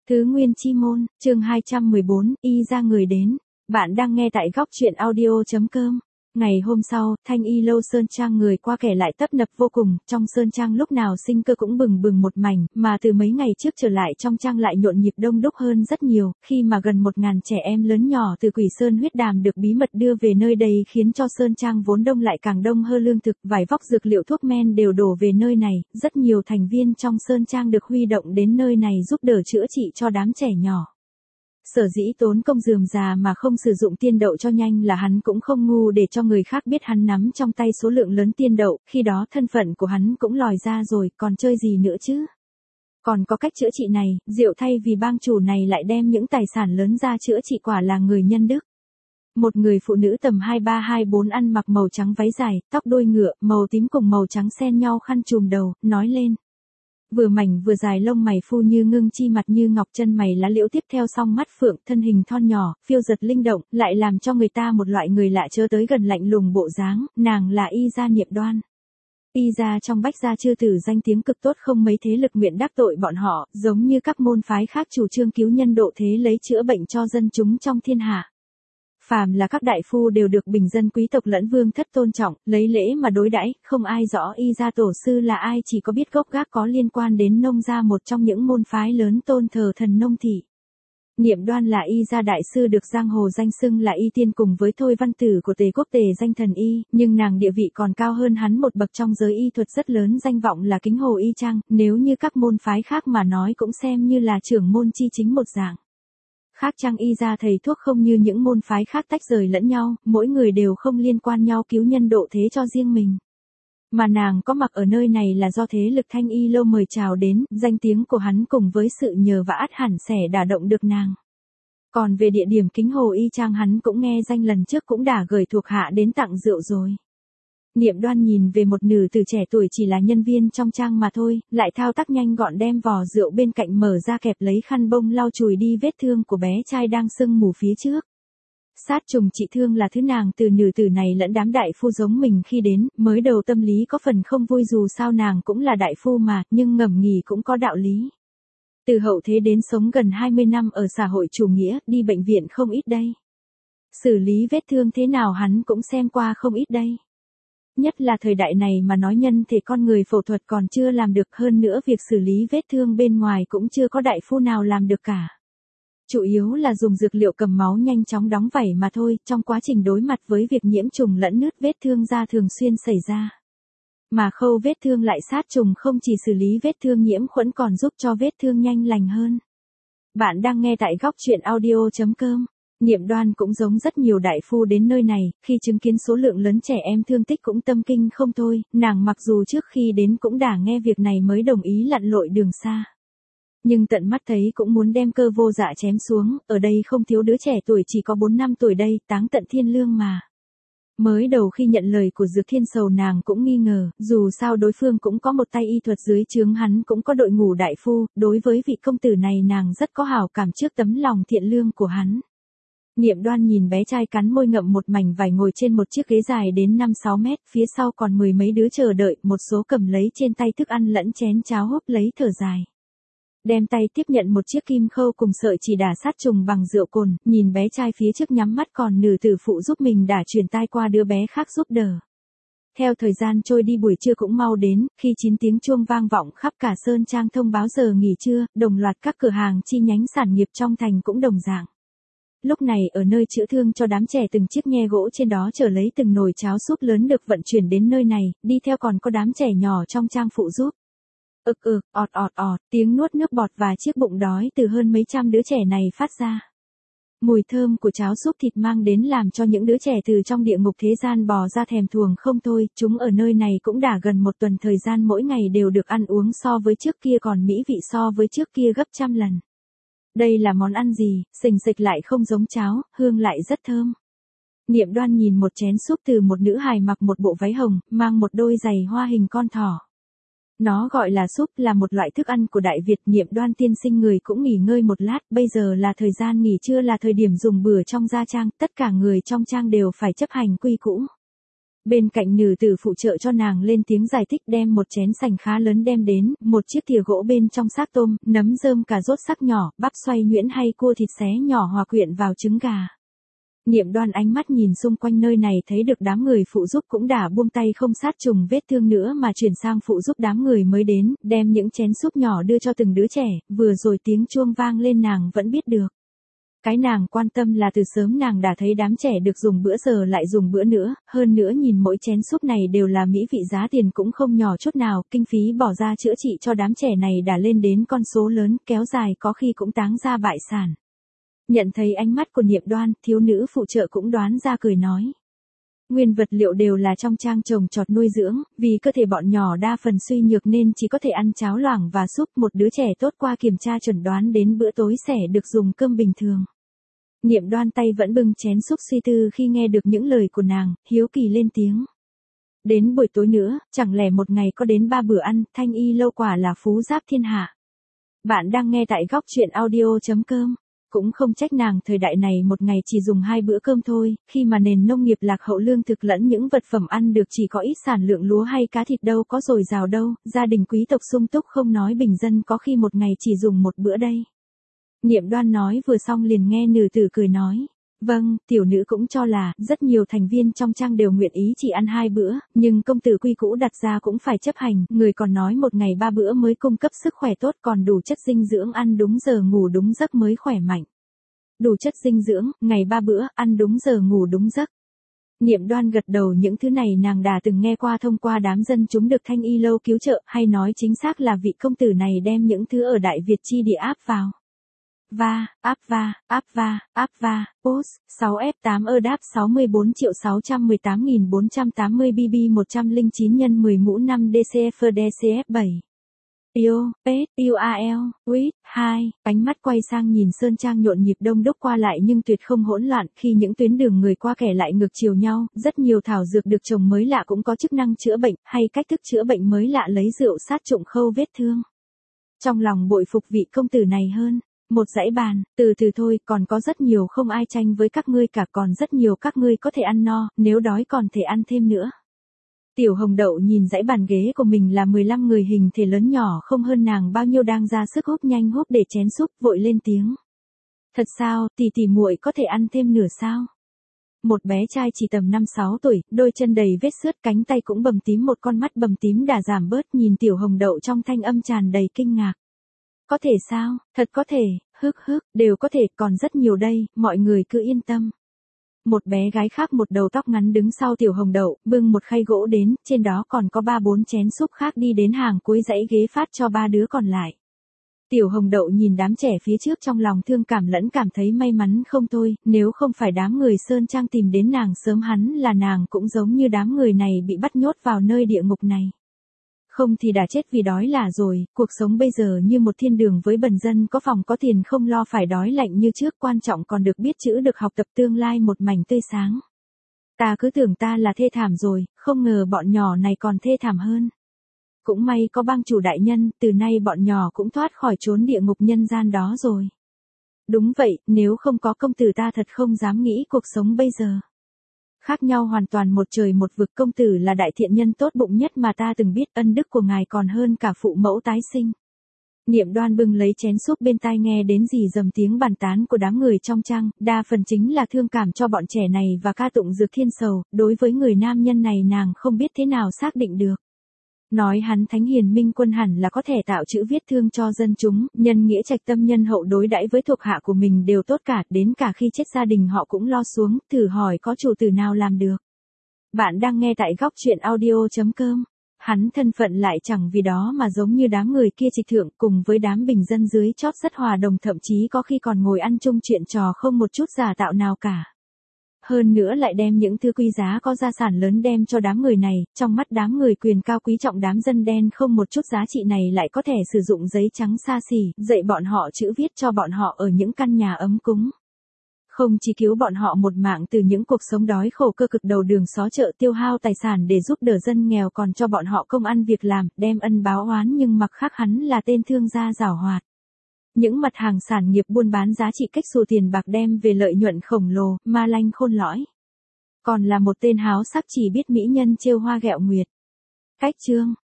Tứ Nguyên Chi Môn, chương 214, y ra người đến. Bạn đang nghe tại góc truyện audio.com. Ngày hôm sau, Thanh Y lâu sơn trang người qua kẻ lại tấp nập vô cùng, trong sơn trang lúc nào sinh cơ cũng bừng bừng một mảnh, mà từ mấy ngày trước trở lại trong trang lại nhộn nhịp đông đúc hơn rất nhiều, khi mà gần 1000 trẻ em lớn nhỏ từ Quỷ Sơn huyết đàm được bí mật đưa về nơi đây khiến cho sơn trang vốn đông lại càng đông hơn, lương thực, vải vóc, dược liệu, thuốc men đều đổ về nơi này, rất nhiều thành viên trong sơn trang được huy động đến nơi này giúp đỡ chữa trị cho đám trẻ nhỏ. Sở dĩ tốn công rườm rà mà không sử dụng tiên đậu cho nhanh là hắn cũng không ngu để cho người khác biết hắn nắm trong tay số lượng lớn tiên đậu, khi đó thân phận của hắn cũng lòi ra rồi, còn chơi gì nữa chứ. Còn có cách chữa trị này, Diệu thay vì bang chủ này lại đem những tài sản lớn ra chữa trị, quả là người nhân đức. Một người phụ nữ tầm 23-24 ăn mặc màu trắng váy dài, tóc đuôi ngựa, màu tím cùng màu trắng xen nhau khăn trùm đầu, nói lên. Vừa mảnh vừa dài, lông mày phu như ngưng chi, mặt như ngọc, chân mày lá liễu, tiếp theo song mắt phượng, thân hình thon nhỏ, phiêu giật linh động, lại làm cho người ta một loại người lạ chớ tới gần lạnh lùng bộ dáng, nàng là Y Gia Niệm Đoan. Y Gia trong Bách gia chư tử danh tiếng cực tốt, không mấy thế lực nguyện đắc tội bọn họ, giống như các môn phái khác chủ trương cứu nhân độ thế, lấy chữa bệnh cho dân chúng trong thiên hạ. Phàm là các đại phu đều được bình dân quý tộc lẫn vương thất tôn trọng, lấy lễ mà đối đãi, không ai rõ Y Gia tổ sư là ai, chỉ có biết gốc gác có liên quan đến Nông gia, một trong những môn phái lớn tôn thờ thần Nông thị. Niệm Đoan là Y Gia đại sư, được giang hồ danh xưng là Y Tiên, cùng với Thôi Văn Tử của Tề quốc Tề danh thần y, nhưng nàng địa vị còn cao hơn hắn một bậc trong giới y thuật, rất lớn danh vọng là Kính Hồ Y Trang, nếu như các môn phái khác mà nói cũng xem như là trưởng môn chi chính một dạng. Khác chăng Y Gia thầy thuốc không như những môn phái khác tách rời lẫn nhau, mỗi người đều không liên quan nhau cứu nhân độ thế cho riêng mình. Mà nàng có mặt ở nơi này là do thế lực Thanh Y lâu mời chào đến, danh tiếng của hắn cùng với sự nhờ vả ắt hẳn sẽ đả động được nàng. Còn về địa điểm Kính Hồ Y Trang, hắn cũng nghe danh, lần trước cũng đã gửi thuộc hạ đến tặng rượu rồi. Niệm Đoan nhìn về một nữ tử trẻ tuổi chỉ là nhân viên trong trang mà thôi, lại thao tác nhanh gọn đem vò rượu bên cạnh mở ra, kẹp lấy khăn bông lau chùi đi vết thương của bé trai đang sưng mù phía trước. Sát trùng trị thương là thứ nàng từ nữ tử này lẫn đám đại phu giống mình khi đến, mới đầu tâm lý có phần không vui, dù sao nàng cũng là đại phu mà, nhưng ngầm nghỉ cũng có đạo lý. Từ hậu thế đến sống gần 20 năm ở xã hội chủ nghĩa, đi bệnh viện không ít đây. Xử lý vết thương thế nào hắn cũng xem qua không ít đây. Nhất là thời đại này mà nói nhân thể con người phẫu thuật còn chưa làm được, hơn nữa việc xử lý vết thương bên ngoài cũng chưa có đại phu nào làm được cả. Chủ yếu là dùng dược liệu cầm máu nhanh chóng đóng vảy mà thôi, trong quá trình đối mặt với việc nhiễm trùng lẫn nứt vết thương da thường xuyên xảy ra. Mà khâu vết thương lại sát trùng không chỉ xử lý vết thương nhiễm khuẩn còn giúp cho vết thương nhanh lành hơn. Bạn đang nghe tại góc truyện audio.com. Niệm Đoan cũng giống rất nhiều đại phu đến nơi này, khi chứng kiến số lượng lớn trẻ em thương tích cũng tâm kinh không thôi, nàng mặc dù trước khi đến cũng đã nghe việc này mới đồng ý lặn lội đường xa. Nhưng tận mắt thấy cũng muốn đem cơ vô dạ chém xuống, ở đây không thiếu đứa trẻ tuổi chỉ có 4 năm tuổi đây, táng tận thiên lương mà. Mới đầu khi nhận lời của Dược Thiên Sầu nàng cũng nghi ngờ, dù sao đối phương cũng có một tay y thuật, dưới trướng hắn cũng có đội ngũ đại phu, đối với vị công tử này nàng rất có hảo cảm trước tấm lòng thiện lương của hắn. Niệm Đoan nhìn bé trai cắn môi ngậm một mảnh vải ngồi trên một chiếc ghế dài đến 5-6 mét, phía sau còn 10 mấy đứa chờ đợi, một số cầm lấy trên tay thức ăn lẫn chén cháo, húp lấy thở dài. Đem tay tiếp nhận một chiếc kim khâu cùng sợi chỉ đả sát trùng bằng rượu cồn, nhìn bé trai phía trước nhắm mắt, còn nữ tử phụ giúp mình đã truyền tai qua đứa bé khác giúp đỡ. Theo thời gian trôi đi, buổi trưa cũng mau đến, khi 9 tiếng chuông vang vọng khắp cả sơn trang thông báo giờ nghỉ trưa, đồng loạt các cửa hàng chi nhánh sản nghiệp trong thành cũng đồng dạng. Lúc này ở nơi chữa thương cho đám trẻ, từng chiếc nhe gỗ trên đó chở lấy từng nồi cháo súp lớn được vận chuyển đến nơi này, đi theo còn có đám trẻ nhỏ trong trang phụ giúp. Ọt ọt ọt, tiếng nuốt nước bọt và chiếc bụng đói từ hơn mấy trăm đứa trẻ này phát ra. Mùi thơm của cháo súp thịt mang đến làm cho những đứa trẻ từ trong địa ngục thế gian bò ra thèm thuồng không thôi, chúng ở nơi này cũng đã gần 1 tuần thời gian, mỗi ngày đều được ăn uống so với trước kia còn mỹ vị so với trước kia gấp trăm lần. Đây là món ăn gì, sình sịch lại không giống cháo, hương lại rất thơm. Niệm Đoan nhìn một chén súp từ một nữ hài mặc một bộ váy hồng, mang một đôi giày hoa hình con thỏ. Nó gọi là súp, là một loại thức ăn của Đại Việt. Niệm Đoan tiên sinh người cũng nghỉ ngơi một lát, bây giờ là thời gian nghỉ trưa, là thời điểm dùng bữa trong gia trang, tất cả người trong trang đều phải chấp hành quy củ. Bên cạnh nữ tử phụ trợ cho nàng lên tiếng giải thích, đem một chén sành khá lớn đem đến, một chiếc thìa gỗ bên trong xác tôm, nấm rơm, cà rốt sắc nhỏ, bắp xoay nhuyễn hay cua thịt xé nhỏ hòa quyện vào trứng gà. Niệm Đoan ánh mắt nhìn xung quanh nơi này, thấy được đám người phụ giúp cũng đã buông tay không sát trùng vết thương nữa mà chuyển sang phụ giúp đám người mới đến, đem những chén súp nhỏ đưa cho từng đứa trẻ, vừa rồi tiếng chuông vang lên nàng vẫn biết được. Cái nàng quan tâm là từ sớm nàng đã thấy đám trẻ được dùng bữa giờ lại dùng bữa nữa, hơn nữa nhìn mỗi chén súp này đều là mỹ vị, giá tiền cũng không nhỏ chút nào, kinh phí bỏ ra chữa trị cho đám trẻ này đã lên đến con số lớn, kéo dài có khi cũng táng ra bại sản. Nhận thấy ánh mắt của Niệm Đoan, thiếu nữ phụ trợ cũng đoán ra cười nói. Nguyên vật liệu đều là trong trang trồng trọt nuôi dưỡng, vì cơ thể bọn nhỏ đa phần suy nhược nên chỉ có thể ăn cháo loãng và súp, một đứa trẻ tốt qua kiểm tra chuẩn đoán đến bữa tối sẽ được dùng cơm bình thường. Niệm Đoan tay vẫn bưng chén súp suy tư khi nghe được những lời của nàng, hiếu kỳ lên tiếng. Đến buổi tối nữa, chẳng lẽ một ngày có đến 3 bữa ăn, Thanh Y lâu quả là phú giáp thiên hạ. Bạn đang nghe tại góc truyện audio.com. Cũng không trách nàng, thời đại này một ngày chỉ dùng 2 bữa cơm thôi, khi mà nền nông nghiệp lạc hậu, lương thực lẫn những vật phẩm ăn được chỉ có ít, sản lượng lúa hay cá thịt đâu có dồi dào đâu, gia đình quý tộc sung túc, không nói bình dân có khi một ngày chỉ dùng 1 bữa đây. Niệm Đoan nói vừa xong liền nghe nữ tử cười nói. Vâng, tiểu nữ cũng cho là, rất nhiều thành viên trong trang đều nguyện ý chỉ ăn 2 bữa, nhưng công tử quy cũ đặt ra cũng phải chấp hành, người còn nói một ngày 3 bữa mới cung cấp sức khỏe tốt, còn đủ chất dinh dưỡng, ăn đúng giờ ngủ đúng giấc mới khỏe mạnh. Đủ chất dinh dưỡng, ngày 3 bữa, ăn đúng giờ ngủ đúng giấc. Niệm Đoan gật đầu, những thứ này nàng đã từng nghe qua thông qua đám dân chúng được Thanh Y lâu cứu trợ, hay nói chính xác là vị công tử này đem những thứ ở Đại Việt chi địa áp vào. Áp va, post, 6F8 đáp 64.618.480 BB 109 x 10 mũ 5 DCF DCF7. Io, Pet, UAL, Wit, 2, ánh mắt quay sang nhìn Sơn Trang nhộn nhịp đông đúc qua lại nhưng tuyệt không hỗn loạn, khi những tuyến đường người qua kẻ lại ngược chiều nhau, rất nhiều thảo dược được trồng mới lạ cũng có chức năng chữa bệnh, hay cách thức chữa bệnh mới lạ, lấy rượu sát trụng khâu vết thương. Trong lòng bội phục vị công tử này hơn. Một dãy bàn, từ từ thôi, còn có rất nhiều không ai tranh với các ngươi cả, còn rất nhiều các ngươi có thể ăn no, nếu đói còn thể ăn thêm nữa. Tiểu Hồng Đậu nhìn dãy bàn ghế của mình là 15 người hình thể lớn nhỏ không hơn nàng bao nhiêu đang ra sức húp nhanh húp để chén súp, vội lên tiếng. Thật sao, tỷ muội có thể ăn thêm nửa sao? Một bé trai chỉ tầm 5-6 tuổi, đôi chân đầy vết xước, cánh tay cũng bầm tím, một con mắt bầm tím đã giảm bớt, nhìn Tiểu Hồng Đậu trong thanh âm tràn đầy kinh ngạc. Có thể sao, thật có thể, đều có thể, còn rất nhiều đây, mọi người cứ yên tâm. Một bé gái khác một đầu tóc ngắn đứng sau Tiểu Hồng Đậu, bưng một khay gỗ đến, trên đó còn có 3-4 chén súp khác, đi đến hàng cuối dãy ghế phát cho 3 đứa còn lại. Tiểu Hồng Đậu nhìn đám trẻ phía trước trong lòng thương cảm lẫn cảm thấy may mắn không thôi, nếu không phải đám người Sơn Trang tìm đến nàng sớm, hắn là nàng cũng giống như đám người này bị bắt nhốt vào nơi địa ngục này. Không thì đã chết vì đói là rồi, cuộc sống bây giờ như một thiên đường với bần dân, có phòng có tiền, không lo phải đói lạnh như trước, quan trọng còn được biết chữ, được học tập, tương lai một mảnh tươi sáng. Ta cứ tưởng ta là thê thảm rồi, không ngờ bọn nhỏ này còn thê thảm hơn. Cũng may có bang chủ đại nhân, từ nay bọn nhỏ cũng thoát khỏi chốn địa ngục nhân gian đó rồi. Đúng vậy, nếu không có công tử ta thật không dám nghĩ cuộc sống bây giờ. Khác nhau hoàn toàn một trời một vực, công tử là đại thiện nhân tốt bụng nhất mà ta từng biết, ân đức của ngài còn hơn cả phụ mẫu tái sinh. Niệm Đoan bưng lấy chén súp, bên tai nghe đến rì rầm tiếng bàn tán của đám người trong trang, đa phần chính là thương cảm cho bọn trẻ này và ca tụng dược thiên sầu, đối với người nam nhân này nàng không biết thế nào xác định được. Nói hắn thánh hiền minh quân hẳn là có thể tạo chữ viết thương cho dân chúng, nhân nghĩa trạch tâm, nhân hậu, đối đãi với thuộc hạ của mình đều tốt cả, đến cả khi chết gia đình họ cũng lo xuống, thử hỏi có chủ tử nào làm được. Bạn đang nghe tại góc truyện audio.com. Hắn thân phận lại chẳng vì đó mà giống như đám người kia trịch thượng, cùng với đám bình dân dưới chót rất hòa đồng, thậm chí có khi còn ngồi ăn chung chuyện trò không một chút giả tạo nào cả. Hơn nữa lại đem những thứ quý giá có gia sản lớn đem cho đám người này, trong mắt đám người quyền cao quý trọng, đám dân đen không một chút giá trị này lại có thể sử dụng giấy trắng xa xỉ, dạy bọn họ chữ viết, cho bọn họ ở những căn nhà ấm cúng. Không chỉ cứu bọn họ một mạng từ những cuộc sống đói khổ cơ cực đầu đường xó chợ, tiêu hao tài sản để giúp đỡ dân nghèo, còn cho bọn họ công ăn việc làm, đem ân báo oán, nhưng mặc khác hắn là tên thương gia giảo hoạt. Những mặt hàng sản nghiệp buôn bán giá trị cách xù tiền bạc, đem về lợi nhuận khổng lồ, ma lanh khôn lõi. còn là một tên háo sắc chỉ biết mỹ nhân trêu hoa ghẹo nguyệt. Cách chương